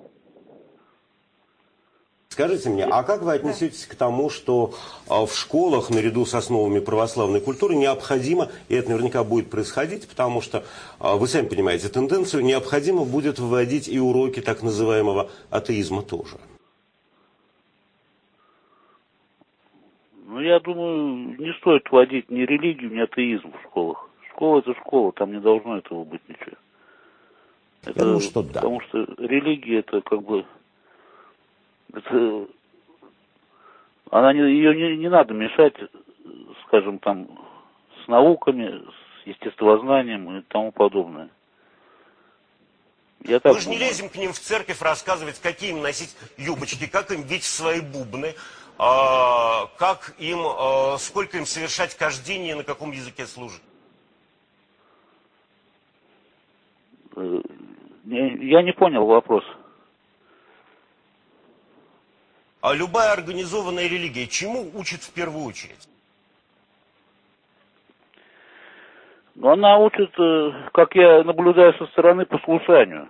Скажите мне, а как вы отнесетесь к тому, что в школах наряду с основами православной культуры необходимо, и это наверняка будет происходить, потому что, вы сами понимаете тенденцию, необходимо будет вводить и уроки так называемого атеизма тоже? Ну, я думаю, не стоит вводить ни религию, ни атеизм в школах. Школа – это школа, там не должно этого быть ничего. Это, я думаю, что да. Потому что религия – это как бы... Это, ее не надо мешать, скажем, там, с науками, с естествознанием и тому подобное. Мы же не лезем к ним в церковь рассказывать, какие им носить юбочки, как им бить в свои бубны, как им, сколько им совершать кождение и на каком языке служить. Я не понял вопрос. А любая организованная религия чему учит в первую очередь? Ну, она учит, как я наблюдаю со стороны, послушанию.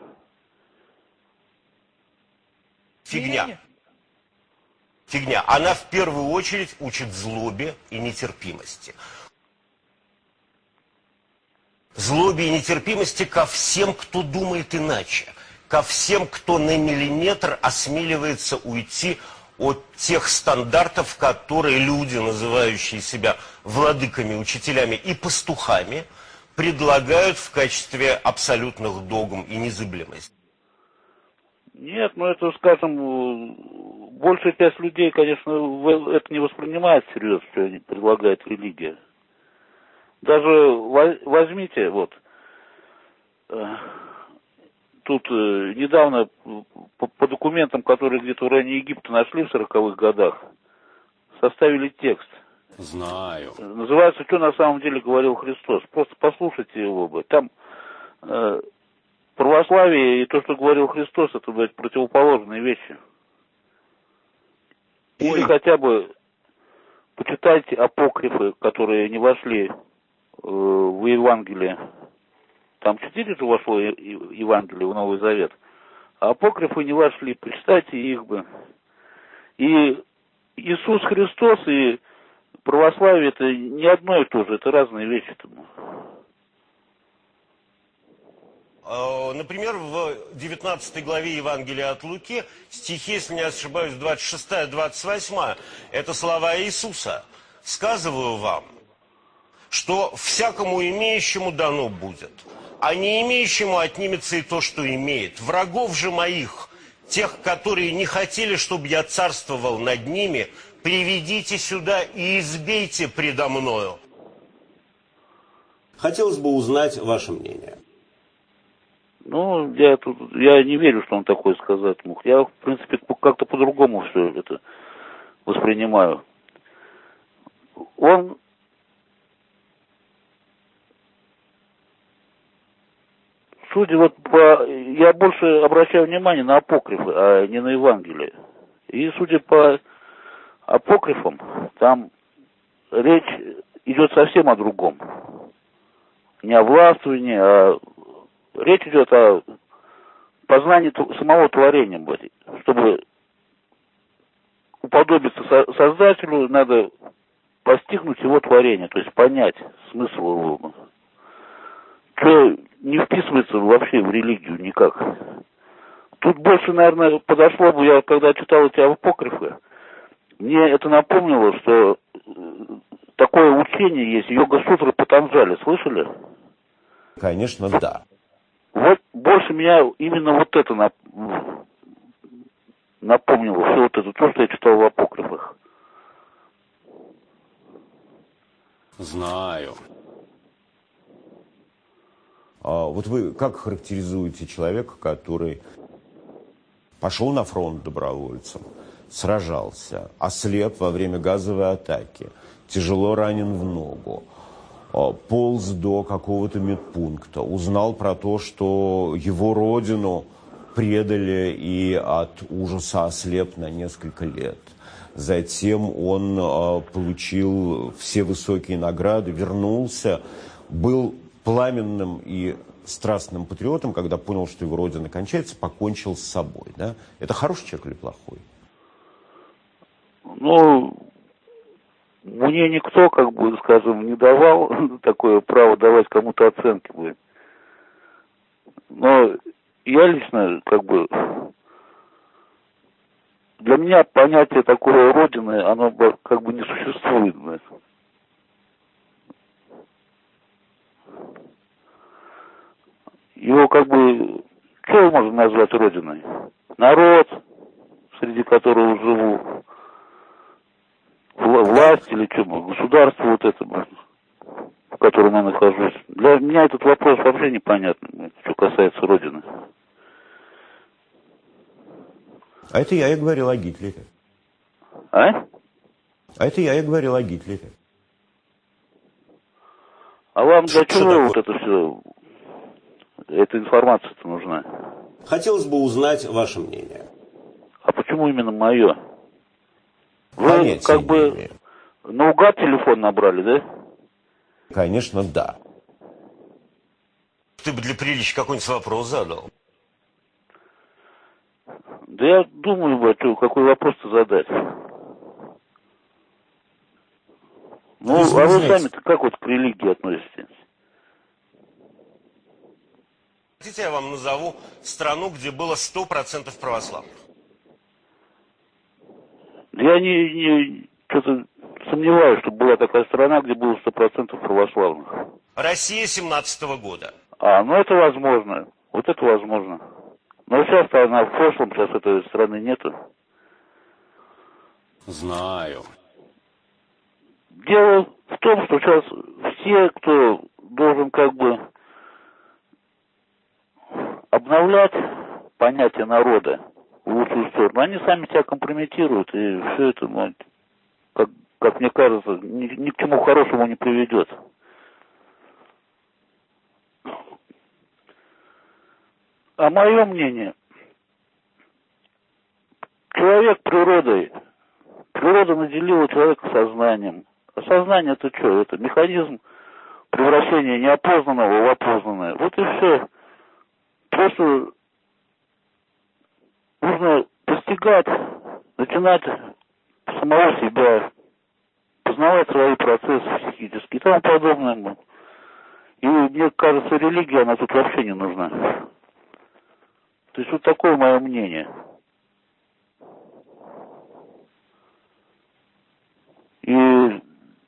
Фигня. Фигня. Она в первую очередь учит злобе и нетерпимости. Злобе и нетерпимости ко всем, кто думает иначе. Ко всем, кто на миллиметр осмеливается уйти от тех стандартов, которые люди, называющие себя владыками, учителями и пастухами, предлагают в качестве абсолютных догм и незыблемости. Нет, ну это, скажем, большая часть людей, конечно, это не воспринимает всерьез, что предлагает религия. Даже возьмите, вот, тут недавно по документам, которые где-то в районе Египта нашли в 40-х годах, составили текст. Знаю. Называется «Что на самом деле говорил Христос». Просто послушайте его бы. Там православие и то, что говорил Христос, это, блядь, противоположные вещи. Или хотя бы почитайте апокрифы, которые не вошли в Евангелие. Там 4 же вошло Евангелие в Новый Завет. А апокрифы не вошли, почитайте их бы. И Иисус Христос и православие это не одно и то же, это разные вещи. Например, в 19 главе Евангелия от Луки, стихи, если не ошибаюсь, 26-28, это слова Иисуса. «Сказываю вам, что всякому имеющему дано будет, а не имеющему отнимется и то, что имеет. Врагов же моих, тех, которые не хотели, чтобы я царствовал над ними, приведите сюда и избейте предо мною». Хотелось бы узнать ваше мнение. Ну, я не верю, что он такое сказать мог. Я, в принципе, как-то по-другому все это воспринимаю. Он судя вот по... Я больше обращаю внимание на апокрифы, а не на Евангелие. И судя по апокрифам, там речь идет совсем о другом. Не о властвовании, а речь идет о познании самого творения. Чтобы уподобиться Создателю, надо постигнуть его творение, то есть понять смысл его. Что не вписывается вообще в религию никак. Тут больше, наверное, подошло бы, я когда читал эти апокрифы, мне это напомнило, что такое учение есть, йога-сутры Патанджали, слышали? Конечно, да. Вот больше меня именно вот это напомнило, все вот это, то, что я читал в апокрифах. Знаю. А вот вы как характеризуете человека, который пошел на фронт добровольцем, сражался, ослеп во время газовой атаки, тяжело ранен в ногу, полз до какого-то медпункта, узнал про то, что его родину предали и от ужаса ослеп на несколько лет. Затем он получил все высокие награды, вернулся, был пламенным и страстным патриотом, когда понял, что его родина кончается, покончил с собой. Да? Это хороший человек или плохой? Ну, мне никто, как бы, скажем, не давал такое право давать кому-то оценки. Но я лично, как бы, для меня понятие такой родины, оно как бы не существует. Его как бы, что его можно назвать родиной? Народ, среди которого живу, власть или что, государство вот это, в котором я нахожусь. Для меня этот вопрос вообще непонятный, что касается родины. А это я и говорил о Гитлере. А? А это я и говорил о Гитлере. А вам для чего вот это все, эта информация-то нужна? Хотелось бы узнать ваше мнение. А почему именно мое? Вы Понятия как не бы имею. наугад телефон набрали, да? Конечно, да. Ты бы для приличия какой-нибудь вопрос задал. Да я думаю, какой вопрос-то задать. Ну, а вы сами-то как вот к религии относитесь? Хотите, я вам назову страну, где было 100% православных? Я что-то сомневаюсь, что была такая страна, где было 100% православных. Россия 17-го года. Ну это возможно. Вот это возможно. Но сейчас-то она в прошлом, сейчас этой страны нету. Знаю. Дело в том, что сейчас все, кто должен как бы обновлять понятие народа в лучшую сторону, они сами себя компрометируют, и все это, как мне кажется, ни к чему хорошему не приведет. А мое мнение, человек природа наделила человека сознанием. А сознание это что? Это механизм превращения неопознанного в опознанное. Вот и все. Просто нужно постигать, начинать самого себя, познавать свои процессы психические и тому подобное. И мне кажется, религия, она тут вообще не нужна. То есть вот такое мое мнение. И,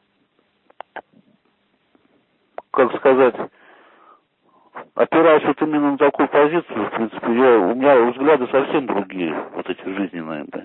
как сказать, опираясь вот именно на такую позицию, в принципе, у меня взгляды совсем другие, вот эти жизненные. Да.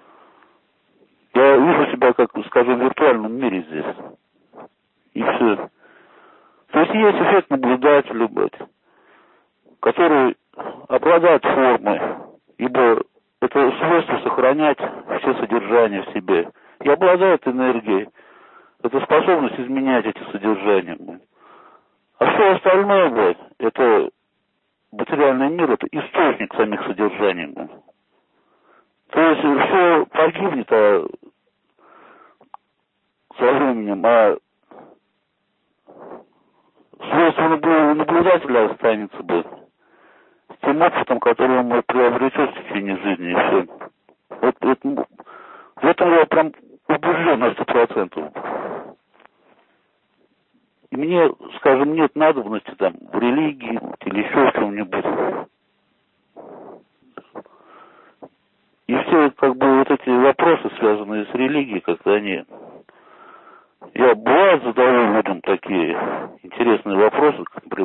Я вижу себя, как, скажем, в виртуальном мире здесь. И все. То есть есть эффект наблюдателя, который обладает формой, ибо это свойство сохранять все содержания в себе. И обладает энергией. Это способность изменять эти содержания. А все остальное, это материальный мир, это источник самих содержаний. То есть все погибнет со временем, а свойство наблюдателя останется с тем опытом, который он приобретет в течение жизни, и все. В этом я прям убежден на 100%. И мне, скажем, нет надобности там в религии или еще в чем-нибудь. И все, как бы, вот эти вопросы, связанные с религией, как-то они... Я бывает задаю людям такие интересные вопросы,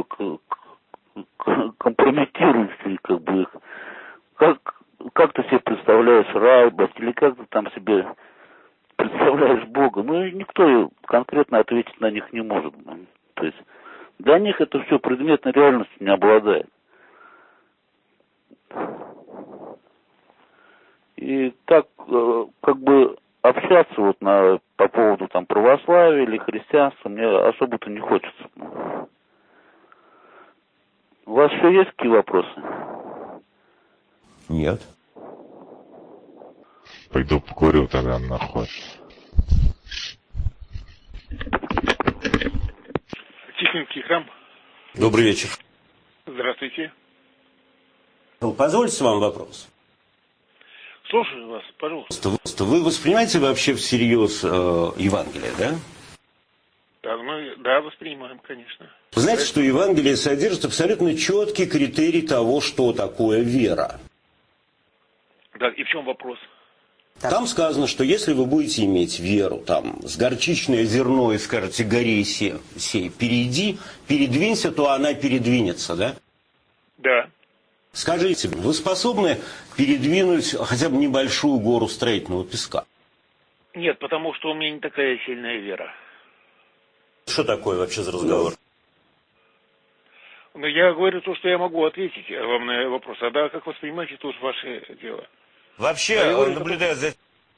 компрометирующие, как бы их. Как ты себе представляешь рай, или как ты там себе представляешь Бога? Ну, и никто конкретно ответить на них не может. То есть для них это все предметной реальностью не обладает. И так, как бы, общаться вот по поводу там православия или христианства мне особо-то не хочется. У вас еще есть какие вопросы? Нет. Пойду покурю тогда нахуй. Тихвинский храм. Добрый вечер. Здравствуйте. Позвольте вам вопрос. Слушаю вас, пожалуйста. Вы воспринимаете вообще всерьез Евангелие, да? Да, воспринимаем, конечно. Вы знаете, что Евангелие содержит абсолютно четкий критерий того, что такое вера. Да, и в чем вопрос? Там сказано, что если вы будете иметь веру, там, с горчичное зерно и скажете горе сей, передвинься, то она передвинется, да? Да. Скажите, вы способны передвинуть хотя бы небольшую гору строительного песка? Нет, потому что у меня не такая сильная вера. Что такое вообще за разговор? Ну, я говорю то, что я могу ответить вам на вопрос. А да, как воспринимаете, то уж ваше дело. Вообще, он наблюдает за...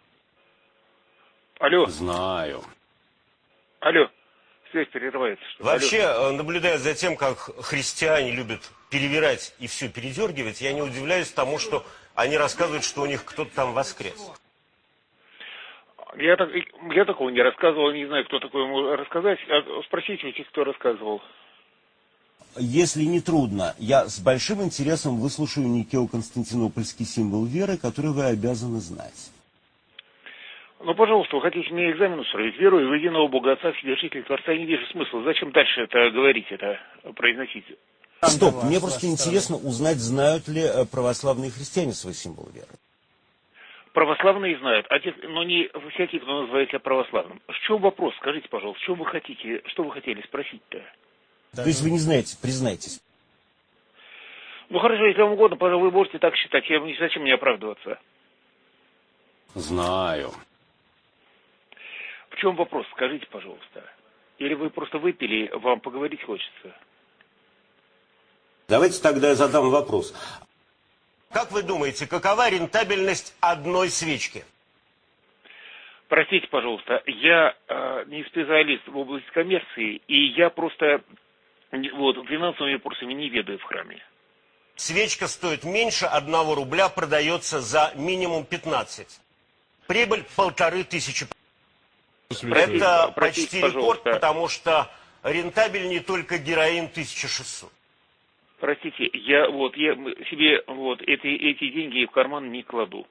Алло. Знаю. Алло. Связь прерывается. Вообще, наблюдая за тем, как христиане любят перевирать и все передергивать, я не удивляюсь тому, что они рассказывают, что у них кто-то там воскрес. Я такого не рассказывал, не знаю, кто такой ему рассказать. Спросите у тех, кто рассказывал. Если не трудно, я с большим интересом выслушаю Никео-Константинопольский символ веры, который вы обязаны знать. Ну, пожалуйста, вы хотите мне экзамен устроить? Верую в единого Бога Отца, Вседержителя, Творца, я не вижу смысла. Зачем дальше это говорить, это произносить? Стоп, мне просто интересно узнать, знают ли православные христиане свой символ веры. Православные знают, но не всякий, кто называет себя православным. В чем вопрос? Скажите, пожалуйста, что вы хотели спросить-то? То есть вы не знаете, признайтесь. Ну хорошо, если вам угодно, пожалуй, вы можете так считать. Зачем мне оправдываться? Знаю. В чем вопрос? Скажите, пожалуйста. Или вы просто выпили, вам поговорить хочется? Давайте тогда я задам вопрос. Как вы думаете, какова рентабельность одной свечки? Простите, пожалуйста, я не специалист в области коммерции, и я просто финансовыми вопросами не ведаю в храме. Свечка стоит меньше 1 рубля, продается за минимум 15. Прибыль 1500. Это почти рекорд, потому что рентабельнее только героин 1600. Простите, я себе эти деньги в карман не кладу.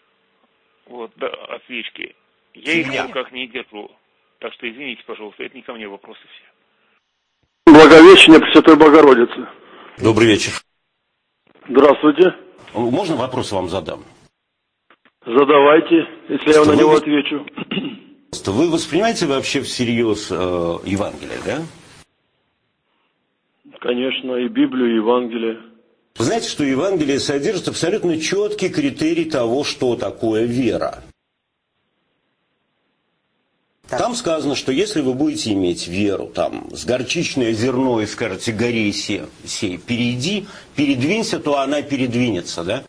От свечки. Я их в руках не держу. Так что извините, пожалуйста, это не ко мне вопросы все. Благовещение Пресвятой Богородицы. Добрый вечер. Здравствуйте. Можно вопрос вам задам? Задавайте, если я на него отвечу. Вы воспринимаете вообще всерьез Евангелие, да? Конечно, и Библию, и Евангелие. Вы знаете, что Евангелие содержит абсолютно четкий критерий того, что такое вера. Там сказано, что если вы будете иметь веру, с горчичное зерно и скажете горе сей, передвинься, то она передвинется, да?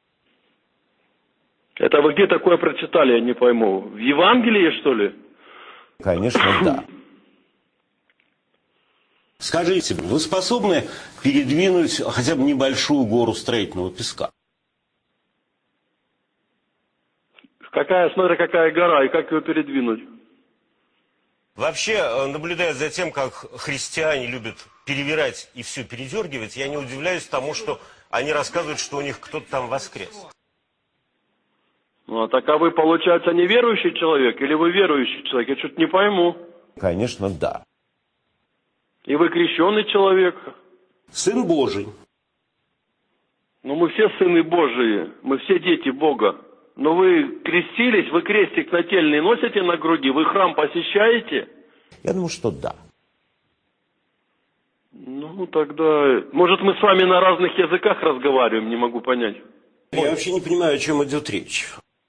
Это вы где такое прочитали, я не пойму. В Евангелии, что ли? Конечно, да. Скажите, вы способны передвинуть хотя бы небольшую гору строительного песка? Смотря какая гора и как ее передвинуть? Вообще, наблюдая за тем, как христиане любят перевирать и все передергивать, я не удивляюсь тому, что они рассказывают, что у них кто-то там воскрес. Так а вы, получается, неверующий человек или вы верующий человек? Я что-то не пойму. Конечно, да. И вы крещеный человек? Сын Божий. Мы все сыны Божии, мы все дети Бога. Но вы крестились, вы крестик нательный носите на груди, вы храм посещаете? Я думаю, что да. Тогда... Может, мы с вами на разных языках разговариваем, не могу понять. Я вообще не понимаю, о чем идет речь.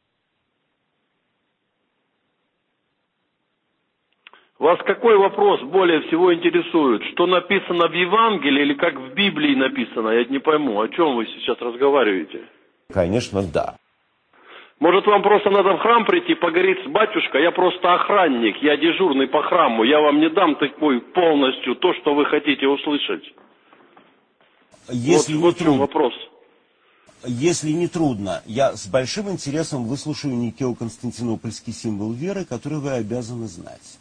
Вас какой вопрос более всего интересует? Что написано в Евангелии или как в Библии написано? Я не пойму, о чем вы сейчас разговариваете? Конечно, да. Может, вам просто надо в храм прийти, поговорить с батюшкой? Я просто охранник, я дежурный по храму. Я вам не дам такой полностью то, что вы хотите услышать. Если вот в чем вопрос. Если не трудно, я с большим интересом выслушаю Никео-Константинопольский символ веры, который вы обязаны знать.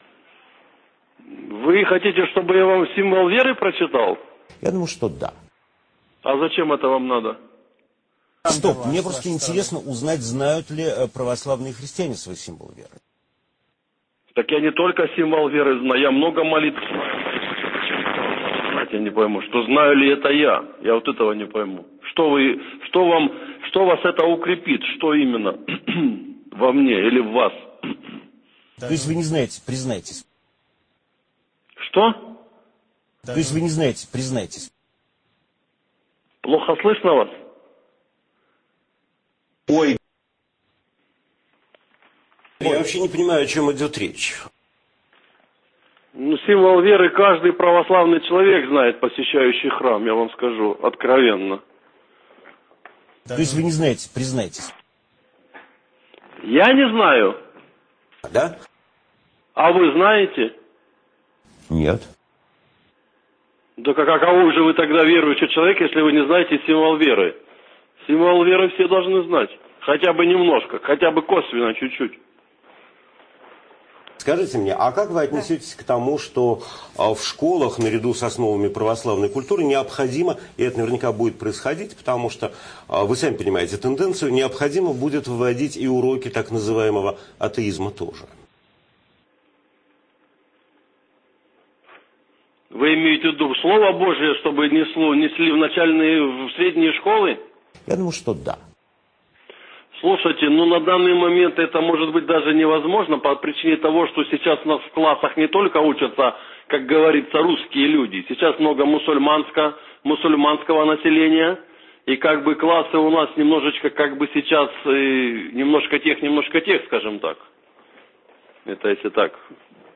Вы хотите, чтобы я вам символ веры прочитал? Я думаю, что да. А зачем это вам надо? Стоп, мне просто интересно узнать, знают ли православные христиане свой символ веры. Так я не только символ веры знаю, я много молитв. Я не пойму, что знаю ли это я? Я вот этого не пойму. Что вас это укрепит? Что именно? Во мне или в вас? То есть вы не знаете, признайтесь. Что? То есть вы не знаете, признайтесь. Плохо слышно вас? Ой. Я вообще не понимаю, о чем идет речь. Символ веры каждый православный человек знает, посещающий храм, я вам скажу откровенно. То есть вы не знаете, признайтесь. Я не знаю. Да? А вы знаете? Нет. Да каковой же вы тогда верующий человек, если вы не знаете символ веры? Символ веры все должны знать. Хотя бы немножко, хотя бы косвенно, чуть-чуть. Скажите мне, а как вы отнесетесь к тому, что в школах наряду с основами православной культуры необходимо, и это наверняка будет происходить, потому что, вы сами понимаете тенденцию, необходимо будет вводить и уроки так называемого атеизма тоже? Вы имеете в виду Слово Божие, чтобы несли в средние школы? Я думаю, что да. Слушайте, на данный момент это может быть даже невозможно по причине того, что сейчас у нас в классах не только учатся, как говорится, русские люди. Сейчас много мусульманского населения. И классы у нас немножечко сейчас немножко тех, скажем так. Это если так